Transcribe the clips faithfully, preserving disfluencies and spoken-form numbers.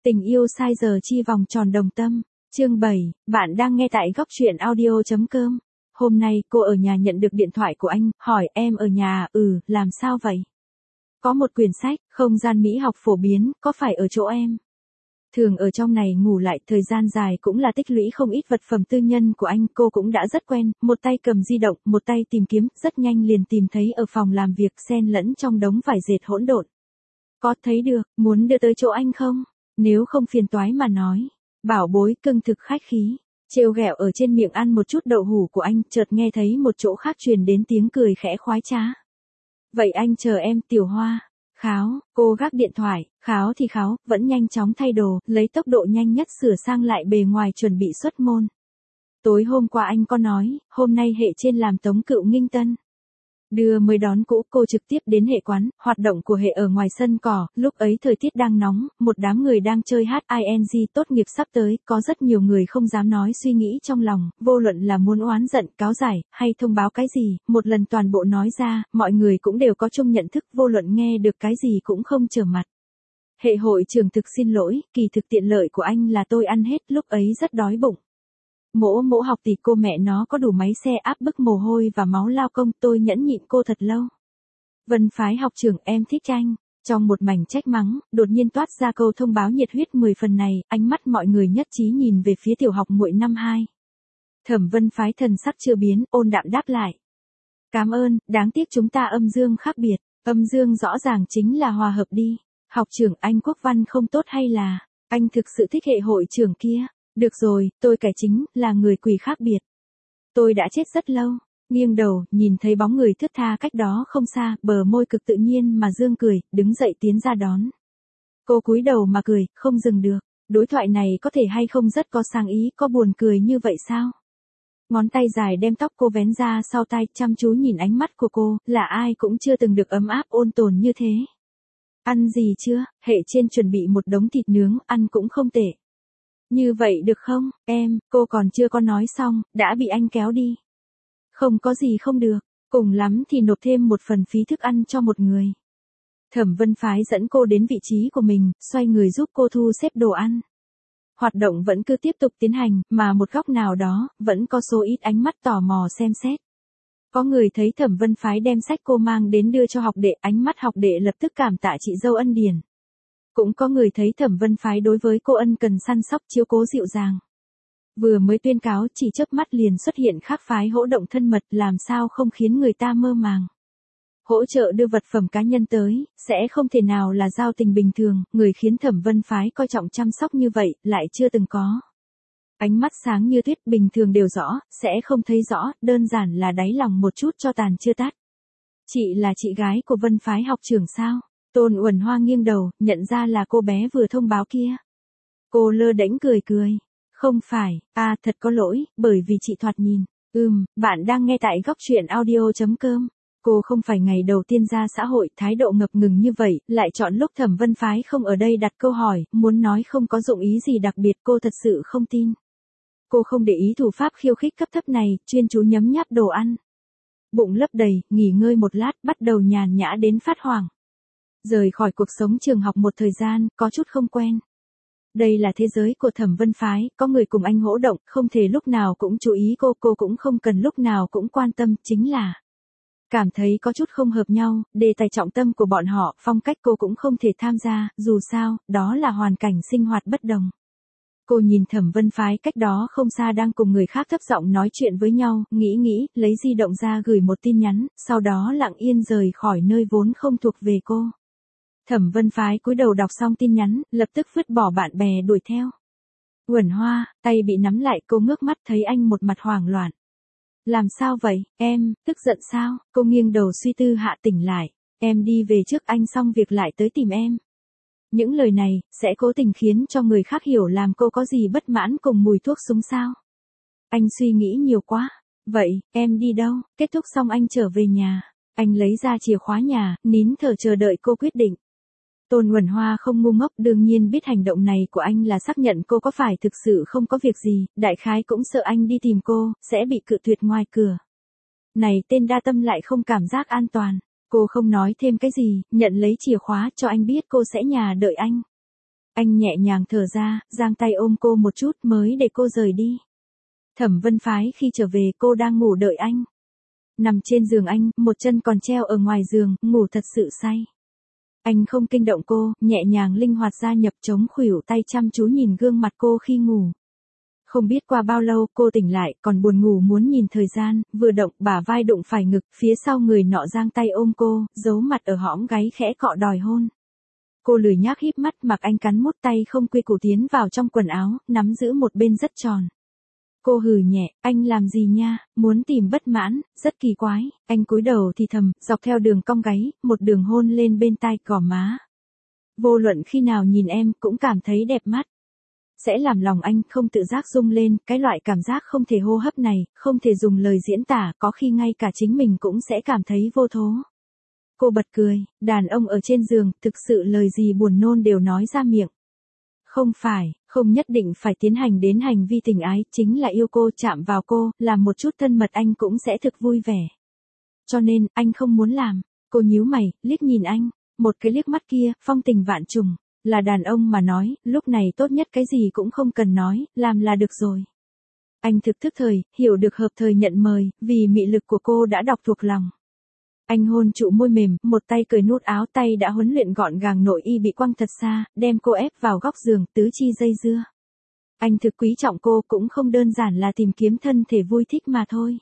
Tình yêu sai giờ chi vòng tròn đồng tâm. Chương bảy, bạn đang nghe tại góc truyện audio.com. Hôm nay cô ở nhà nhận được điện thoại của anh, hỏi em ở nhà à? Ừ, làm sao vậy? Có một quyển sách, không gian mỹ học phổ biến, có phải ở chỗ em? Thường ở trong này ngủ lại, thời gian dài cũng là tích lũy không ít vật phẩm tư nhân của anh, cô cũng đã rất quen, một tay cầm di động, một tay tìm kiếm, rất nhanh liền tìm thấy ở phòng làm việc xen lẫn trong đống vải dệt hỗn độn. Có thấy được, muốn đưa tới chỗ anh không? Nếu không phiền toái mà nói. Bảo bối cưng thực khách khí. Trêu ghẹo ở trên miệng ăn một chút đậu hủ của anh, chợt nghe thấy một chỗ khác truyền đến tiếng cười khẽ khoái trá. Vậy anh chờ em, Tiểu Hoa. Kháo, cô gác điện thoại, kháo thì kháo, vẫn nhanh chóng thay đồ, lấy tốc độ nhanh nhất sửa sang lại bề ngoài chuẩn bị xuất môn. Tối hôm qua anh có nói, hôm nay hệ trên làm Tống Cựu Nghinh Tân. Đưa mới đón cũ, cô trực tiếp đến hệ quán, hoạt động của hệ ở ngoài sân cỏ, lúc ấy thời tiết đang nóng, một đám người đang chơi hát ing tốt nghiệp sắp tới, có rất nhiều người không dám nói suy nghĩ trong lòng, vô luận là muốn oán giận, cáo giải, hay thông báo cái gì, một lần toàn bộ nói ra, mọi người cũng đều có chung nhận thức, vô luận nghe được cái gì cũng không trở mặt. Hệ hội trưởng thực xin lỗi, kỳ thực tiện lợi của anh là tôi ăn hết, lúc ấy rất đói bụng. Mỗ mỗ học tỷ cô mẹ nó có đủ máy xe áp bức mồ hôi và máu lao công, tôi nhẫn nhịn cô thật lâu. Vân phái học trưởng em thích anh. Trong một mảnh trách mắng, đột nhiên toát ra câu thông báo nhiệt huyết mười phần này, ánh mắt mọi người nhất trí nhìn về phía tiểu học muội năm hai. Thẩm Vân phái thần sắc chưa biến, ôn đạm đáp lại. Cảm ơn, đáng tiếc chúng ta âm dương khác biệt, âm dương rõ ràng chính là hòa hợp đi. Học trưởng anh quốc văn không tốt hay là, anh thực sự thích hệ hội trưởng kia? Được rồi, tôi cải chính, là người quỷ khác biệt. Tôi đã chết rất lâu, nghiêng đầu, nhìn thấy bóng người thướt tha cách đó không xa, bờ môi cực tự nhiên mà dương cười, đứng dậy tiến ra đón. Cô cúi đầu mà cười, không dừng được, đối thoại này có thể hay không rất có sáng ý, có buồn cười như vậy sao? Ngón tay dài đem tóc cô vén ra sau tai, chăm chú nhìn ánh mắt của cô, là ai cũng chưa từng được ấm áp ôn tồn như thế. Ăn gì chưa? Hệ trên chuẩn bị một đống thịt nướng, ăn cũng không tệ. Như vậy được không, em, cô còn chưa có nói xong, đã bị anh kéo đi. Không có gì không được, cùng lắm thì nộp thêm một phần phí thức ăn cho một người. Thẩm Vân phái dẫn cô đến vị trí của mình, xoay người giúp cô thu xếp đồ ăn. Hoạt động vẫn cứ tiếp tục tiến hành, mà một góc nào đó, vẫn có số ít ánh mắt tò mò xem xét. Có người thấy Thẩm Vân phái đem sách cô mang đến đưa cho học đệ, ánh mắt học đệ lập tức cảm tạ chị dâu ân điển. Cũng có người thấy Thẩm Vân phái đối với cô ân cần săn sóc chiếu cố dịu dàng. Vừa mới tuyên cáo chỉ chớp mắt liền xuất hiện khác phái hỗ động thân mật, làm sao không khiến người ta mơ màng. Hỗ trợ đưa vật phẩm cá nhân tới, sẽ không thể nào là giao tình bình thường, người khiến Thẩm Vân phái coi trọng chăm sóc như vậy, lại chưa từng có. Ánh mắt sáng như tuyết, bình thường đều rõ, sẽ không thấy rõ, đơn giản là đáy lòng một chút cho tàn chưa tắt. Chị là chị gái của Vân phái học trưởng sao? Tôn Uẩn Hoa nghiêng đầu, nhận ra là cô bé vừa thông báo kia. Cô lơ đễnh cười cười. Không phải, à thật có lỗi, bởi vì chị thoạt nhìn. Ừm, bạn đang nghe tại góc truyện audio.com. Cô không phải ngày đầu tiên ra xã hội, thái độ ngập ngừng như vậy, lại chọn lúc Thẩm Vân phái không ở đây đặt câu hỏi, muốn nói không có dụng ý gì đặc biệt, cô thật sự không tin. Cô không để ý thủ pháp khiêu khích cấp thấp này, chuyên chú nhấm nháp đồ ăn. Bụng lấp đầy, nghỉ ngơi một lát, bắt đầu nhàn nhã đến phát hoảng. Rời khỏi cuộc sống trường học một thời gian, có chút không quen. Đây là thế giới của Thẩm Vân phái, có người cùng anh hỗ động, không thể lúc nào cũng chú ý cô, cô cũng không cần lúc nào cũng quan tâm, chính là cảm thấy có chút không hợp nhau, đề tài trọng tâm của bọn họ, phong cách cô cũng không thể tham gia, dù sao, đó là hoàn cảnh sinh hoạt bất đồng. Cô nhìn Thẩm Vân phái cách đó không xa đang cùng người khác thấp giọng nói chuyện với nhau, nghĩ nghĩ, lấy di động ra gửi một tin nhắn, sau đó lặng yên rời khỏi nơi vốn không thuộc về cô. Thẩm Vân phái cúi đầu đọc xong tin nhắn, lập tức vứt bỏ bạn bè đuổi theo. Uẩn Hoa, tay bị nắm lại, cô ngước mắt thấy anh một mặt hoảng loạn. Làm sao vậy, em, tức giận sao? Cô nghiêng đầu suy tư hạ tỉnh lại. Em đi về trước, anh xong việc lại tới tìm em. Những lời này, sẽ cố tình khiến cho người khác hiểu làm cô có gì bất mãn cùng mùi thuốc súng sao? Anh suy nghĩ nhiều quá. Vậy, em đi đâu? Kết thúc xong anh trở về nhà. Anh lấy ra chìa khóa nhà, nín thở chờ đợi cô quyết định. Tôn Uẩn Hoa không ngu ngốc, đương nhiên biết hành động này của anh là xác nhận cô có phải thực sự không có việc gì, đại khái cũng sợ anh đi tìm cô, sẽ bị cự tuyệt ngoài cửa. Này tên đa tâm lại không cảm giác an toàn, cô không nói thêm cái gì, nhận lấy chìa khóa cho anh biết cô sẽ nhà đợi anh. Anh nhẹ nhàng thở ra, giang tay ôm cô một chút mới để cô rời đi. Thẩm Vân Phái khi trở về cô đang ngủ đợi anh. Nằm trên giường anh, một chân còn treo ở ngoài giường, ngủ thật sự say. Anh không kinh động cô, nhẹ nhàng linh hoạt gia nhập chống khuỷu tay chăm chú nhìn gương mặt cô khi ngủ. Không biết qua bao lâu cô tỉnh lại, còn buồn ngủ muốn nhìn thời gian, vừa động bả vai đụng phải ngực, phía sau người nọ giang tay ôm cô, giấu mặt ở hõm gáy khẽ cọ đòi hôn. Cô lười nhác híp mắt mặc anh cắn mút tay không quy củ tiến vào trong quần áo, nắm giữ một bên rất tròn. Cô hừ nhẹ, anh làm gì nha, muốn tìm bất mãn, rất kỳ quái, anh cúi đầu thì thầm, dọc theo đường cong gáy, một đường hôn lên bên tai gò má. Vô luận khi nào nhìn em cũng cảm thấy đẹp mắt. Sẽ làm lòng anh không tự giác rung lên, cái loại cảm giác không thể hô hấp này, không thể dùng lời diễn tả, có khi ngay cả chính mình cũng sẽ cảm thấy vô thố. Cô bật cười, đàn ông ở trên giường, thực sự lời gì buồn nôn đều nói ra miệng. Không phải, không nhất định phải tiến hành đến hành vi tình ái, chính là yêu cô, chạm vào cô, làm một chút thân mật anh cũng sẽ thực vui vẻ. Cho nên, anh không muốn làm. Cô nhíu mày, liếc nhìn anh, một cái liếc mắt kia, phong tình vạn trùng. Là đàn ông mà nói, lúc này tốt nhất cái gì cũng không cần nói, làm là được rồi. Anh thực thức thời, hiểu được hợp thời nhận mời, vì mị lực của cô đã đọc thuộc lòng. Anh hôn trụ môi mềm, một tay cởi nút áo, tay đã huấn luyện gọn gàng, nội y bị quăng thật xa, đem cô ép vào góc giường, tứ chi dây dưa. Anh thực quý trọng cô, cũng không đơn giản là tìm kiếm thân thể vui thích mà thôi.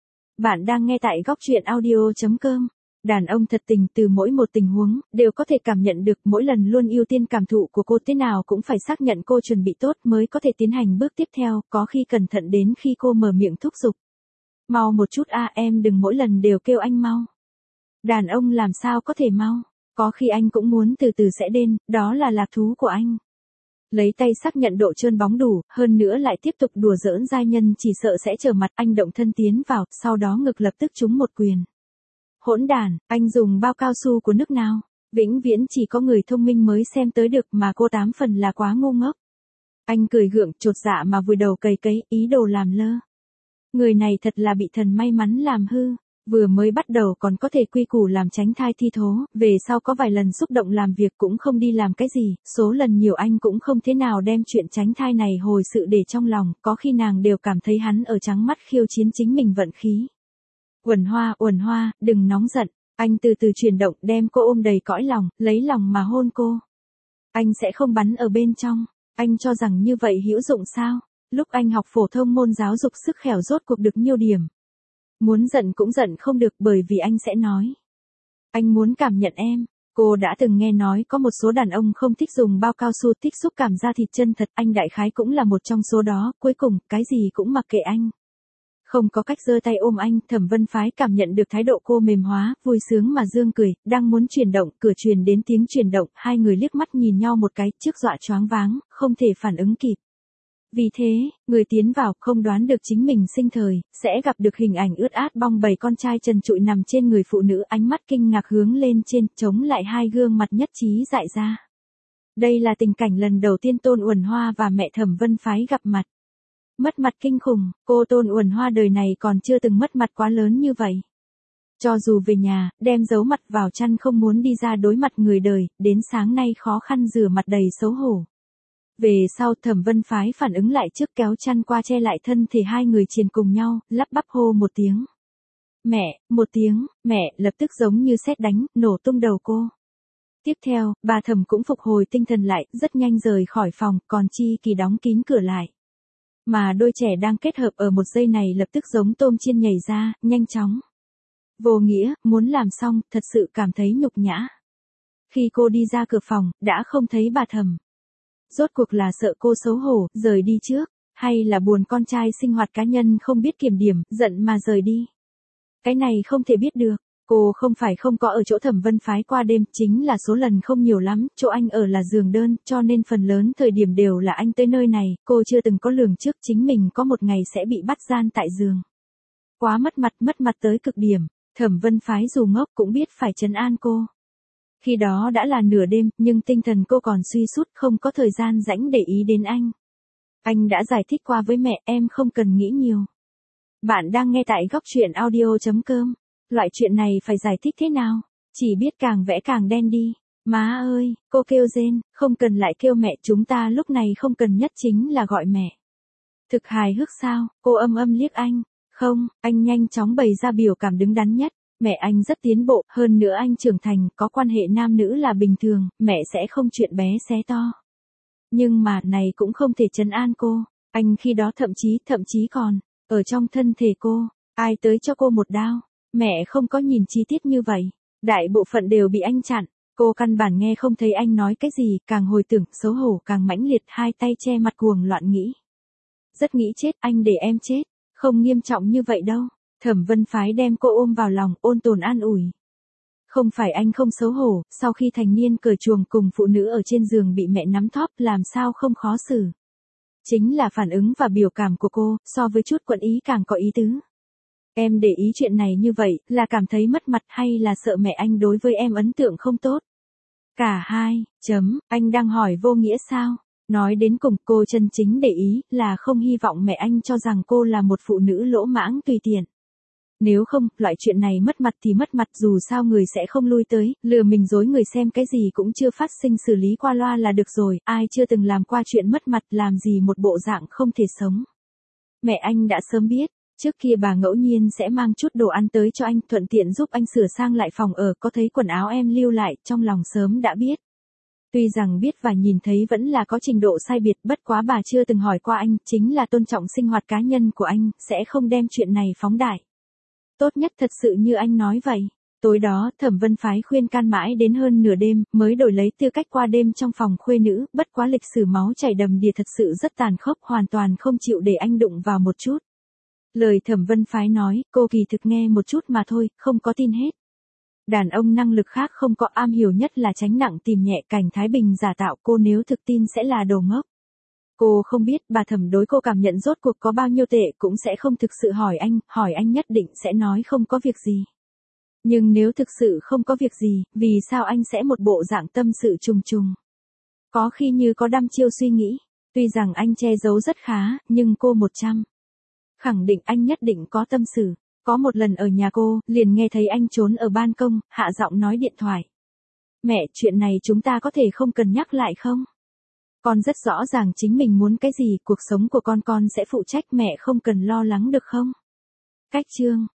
Bạn đang nghe tại góc truyện audio chấm com. Đàn ông thật tình từ mỗi một tình huống, đều có thể cảm nhận được, mỗi lần luôn ưu tiên cảm thụ của cô, thế nào cũng phải xác nhận cô chuẩn bị tốt mới có thể tiến hành bước tiếp theo, có khi cẩn thận đến khi cô mở miệng thúc giục. Mau một chút a, em đừng mỗi lần đều kêu anh mau. Đàn ông làm sao có thể mau, có khi anh cũng muốn từ từ sẽ đến, đó là lạc thú của anh. Lấy tay xác nhận độ trơn bóng đủ, hơn nữa lại tiếp tục đùa giỡn giai nhân chỉ sợ sẽ trở mặt, anh động thân tiến vào, sau đó ngực lập tức trúng một quyền. Hỗn đàn, anh dùng bao cao su của nước nào? Vĩnh viễn chỉ có người thông minh mới xem tới được mà cô tám phần là quá ngu ngốc. Anh cười gượng, chột dạ mà vùi đầu cày cấy, ý đồ làm lơ. Người này thật là bị thần may mắn làm hư. Vừa mới bắt đầu còn có thể quy củ làm tránh thai thi thố, về sau có vài lần xúc động làm việc cũng không đi làm cái gì, số lần nhiều anh cũng không thế nào đem chuyện tránh thai này hồi sự để trong lòng, có khi nàng đều cảm thấy hắn ở trắng mắt khiêu chiến chính mình vận khí. Uẩn Hoa, Uẩn Hoa, đừng nóng giận, anh từ từ chuyển động đem cô ôm đầy cõi lòng, lấy lòng mà hôn cô. Anh sẽ không bắn ở bên trong, anh cho rằng như vậy hữu dụng sao? Lúc anh học phổ thông môn giáo dục sức khỏe rốt cuộc được nhiêu điểm. Muốn giận cũng giận không được bởi vì anh sẽ nói. Anh muốn cảm nhận em. Cô đã từng nghe nói có một số đàn ông không thích dùng bao cao su, thích xúc cảm da thịt chân thật, anh đại khái cũng là một trong số đó, cuối cùng, cái gì cũng mặc kệ anh. Không có cách giơ tay ôm anh, Thẩm Vân Phái cảm nhận được thái độ cô mềm hóa, vui sướng mà dương cười, đang muốn chuyển động, cửa truyền đến tiếng chuyển động, hai người liếc mắt nhìn nhau một cái, trước dọa choáng váng, không thể phản ứng kịp. Vì thế, người tiến vào không đoán được chính mình sinh thời, sẽ gặp được hình ảnh ướt át bong bầy con trai trần trụi nằm trên người phụ nữ, ánh mắt kinh ngạc hướng lên trên, chống lại hai gương mặt nhất trí dại ra. Đây là tình cảnh lần đầu tiên Tôn Uẩn Hoa và mẹ Thẩm Vân Phái gặp mặt. Mất mặt kinh khủng, cô Tôn Uẩn Hoa đời này còn chưa từng mất mặt quá lớn như vậy. Cho dù về nhà, đem giấu mặt vào chăn không muốn đi ra đối mặt người đời, đến sáng nay khó khăn rửa mặt đầy xấu hổ. Về sau Thẩm Vân Phái phản ứng lại trước kéo chăn qua che lại thân thể hai người triền cùng nhau, lắp bắp hô một tiếng. Mẹ, một tiếng, mẹ, lập tức giống như sét đánh, nổ tung đầu cô. Tiếp theo, bà Thẩm cũng phục hồi tinh thần lại, rất nhanh rời khỏi phòng, còn Chi Kỳ đóng kín cửa lại. Mà đôi trẻ đang kết hợp ở một giây này lập tức giống tôm chiên nhảy ra, nhanh chóng. Vô nghĩa, muốn làm xong, thật sự cảm thấy nhục nhã. Khi cô đi ra cửa phòng, đã không thấy bà Thẩm. Rốt cuộc là sợ cô xấu hổ, rời đi trước, hay là buồn con trai sinh hoạt cá nhân không biết kiểm điểm, giận mà rời đi. Cái này không thể biết được, cô không phải không có ở chỗ Thẩm Vân Phái qua đêm, chính là số lần không nhiều lắm, chỗ anh ở là giường đơn, cho nên phần lớn thời điểm đều là anh tới nơi này, cô chưa từng có lường trước chính mình có một ngày sẽ bị bắt gian tại giường. Quá mất mặt, mất mặt tới cực điểm, Thẩm Vân Phái dù ngốc cũng biết phải trấn an cô. Khi đó đã là nửa đêm, nhưng tinh thần cô còn suy sút, không có thời gian rảnh để ý đến anh. Anh đã giải thích qua với mẹ, em không cần nghĩ nhiều. Bạn đang nghe tại góc truyện audio chấm com. Loại chuyện này phải giải thích thế nào? Chỉ biết càng vẽ càng đen đi. Má ơi, cô kêu rên, không cần lại kêu mẹ, chúng ta lúc này không cần nhất chính là gọi mẹ. Thực hài hước sao, cô âm âm liếc anh. Không, anh nhanh chóng bày ra biểu cảm đứng đắn nhất. Mẹ anh rất tiến bộ, hơn nữa anh trưởng thành, có quan hệ nam nữ là bình thường, mẹ sẽ không chuyện bé xé to. Nhưng mà, này cũng không thể trấn an cô. Anh khi đó thậm chí, thậm chí còn, ở trong thân thể cô, ai tới cho cô một đao. Mẹ không có nhìn chi tiết như vậy. Đại bộ phận đều bị anh chặn. Cô căn bản nghe không thấy anh nói cái gì, càng hồi tưởng, xấu hổ càng mãnh liệt, hai tay che mặt cuồng loạn nghĩ. Rất nghĩ chết, anh để em chết. Không nghiêm trọng như vậy đâu. Thẩm Vân Phái đem cô ôm vào lòng, ôn tồn an ủi. Không phải anh không xấu hổ, sau khi thành niên cởi chuồng cùng phụ nữ ở trên giường bị mẹ nắm thóp, làm sao không khó xử. Chính là phản ứng và biểu cảm của cô, so với chút quận ý càng có ý tứ. Em để ý chuyện này như vậy, là cảm thấy mất mặt hay là sợ mẹ anh đối với em ấn tượng không tốt? Cả hai, chấm, anh đang hỏi vô nghĩa sao? Nói đến cùng, cô chân chính để ý, là không hy vọng mẹ anh cho rằng cô là một phụ nữ lỗ mãng tùy tiện. Nếu không, loại chuyện này mất mặt thì mất mặt, dù sao người sẽ không lui tới, lừa mình dối người xem cái gì cũng chưa phát sinh, xử lý qua loa là được rồi, ai chưa từng làm qua chuyện mất mặt, làm gì một bộ dạng không thể sống. Mẹ anh đã sớm biết, trước kia bà ngẫu nhiên sẽ mang chút đồ ăn tới cho anh, thuận tiện giúp anh sửa sang lại phòng ở, có thấy quần áo em lưu lại, trong lòng sớm đã biết. Tuy rằng biết và nhìn thấy vẫn là có trình độ sai biệt, bất quá bà chưa từng hỏi qua anh, chính là tôn trọng sinh hoạt cá nhân của anh, sẽ không đem chuyện này phóng đại. Tốt nhất thật sự như anh nói vậy. Tối đó, Thẩm Vân Phái khuyên can mãi đến hơn nửa đêm, mới đổi lấy tư cách qua đêm trong phòng khuê nữ, bất quá lịch sử máu chảy đầm đìa thật sự rất tàn khốc, hoàn toàn không chịu để anh đụng vào một chút. Lời Thẩm Vân Phái nói, cô kỳ thực nghe một chút mà thôi, không có tin hết. Đàn ông năng lực khác không có, am hiểu nhất là tránh nặng tìm nhẹ, Cảnh Thái Bình giả tạo, cô nếu thực tin sẽ là đồ ngốc. Cô không biết bà Thẩm đối cô cảm nhận rốt cuộc có bao nhiêu tệ, cũng sẽ không thực sự hỏi anh, hỏi anh nhất định sẽ nói không có việc gì. Nhưng nếu thực sự không có việc gì, vì sao anh sẽ một bộ dạng tâm sự trùng trùng? Có khi như có đăm chiêu suy nghĩ, tuy rằng anh che giấu rất khá, nhưng cô một trăm. Khẳng định anh nhất định có tâm sự. Có một lần ở nhà cô, liền nghe thấy anh trốn ở ban công, hạ giọng nói điện thoại. Mẹ, chuyện này chúng ta có thể không cần nhắc lại không? Con rất rõ ràng chính mình muốn cái gì, cuộc sống của con con sẽ phụ trách, mẹ không cần lo lắng được không? Cách chương.